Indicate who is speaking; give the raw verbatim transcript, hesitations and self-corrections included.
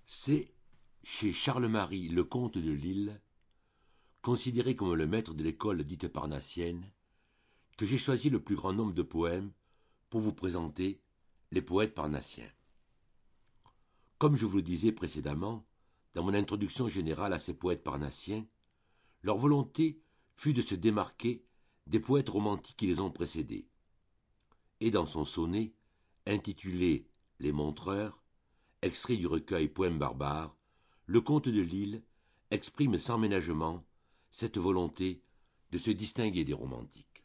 Speaker 1: C'est, chez Charles-Marie le comte de Lille, considéré comme le maître de l'école dite parnassienne, que j'ai choisi le plus grand nombre de poèmes pour vous présenter les poètes parnassiens. Comme je vous le disais précédemment, dans mon introduction générale à ces poètes parnassiens, leur volonté fut de se démarquer des poètes romantiques qui les ont précédés. Et dans son sonnet, intitulé « Les Montreurs », extrait du recueil Poèmes barbares, le comte de Lille exprime sans ménagement cette volonté de se distinguer des romantiques.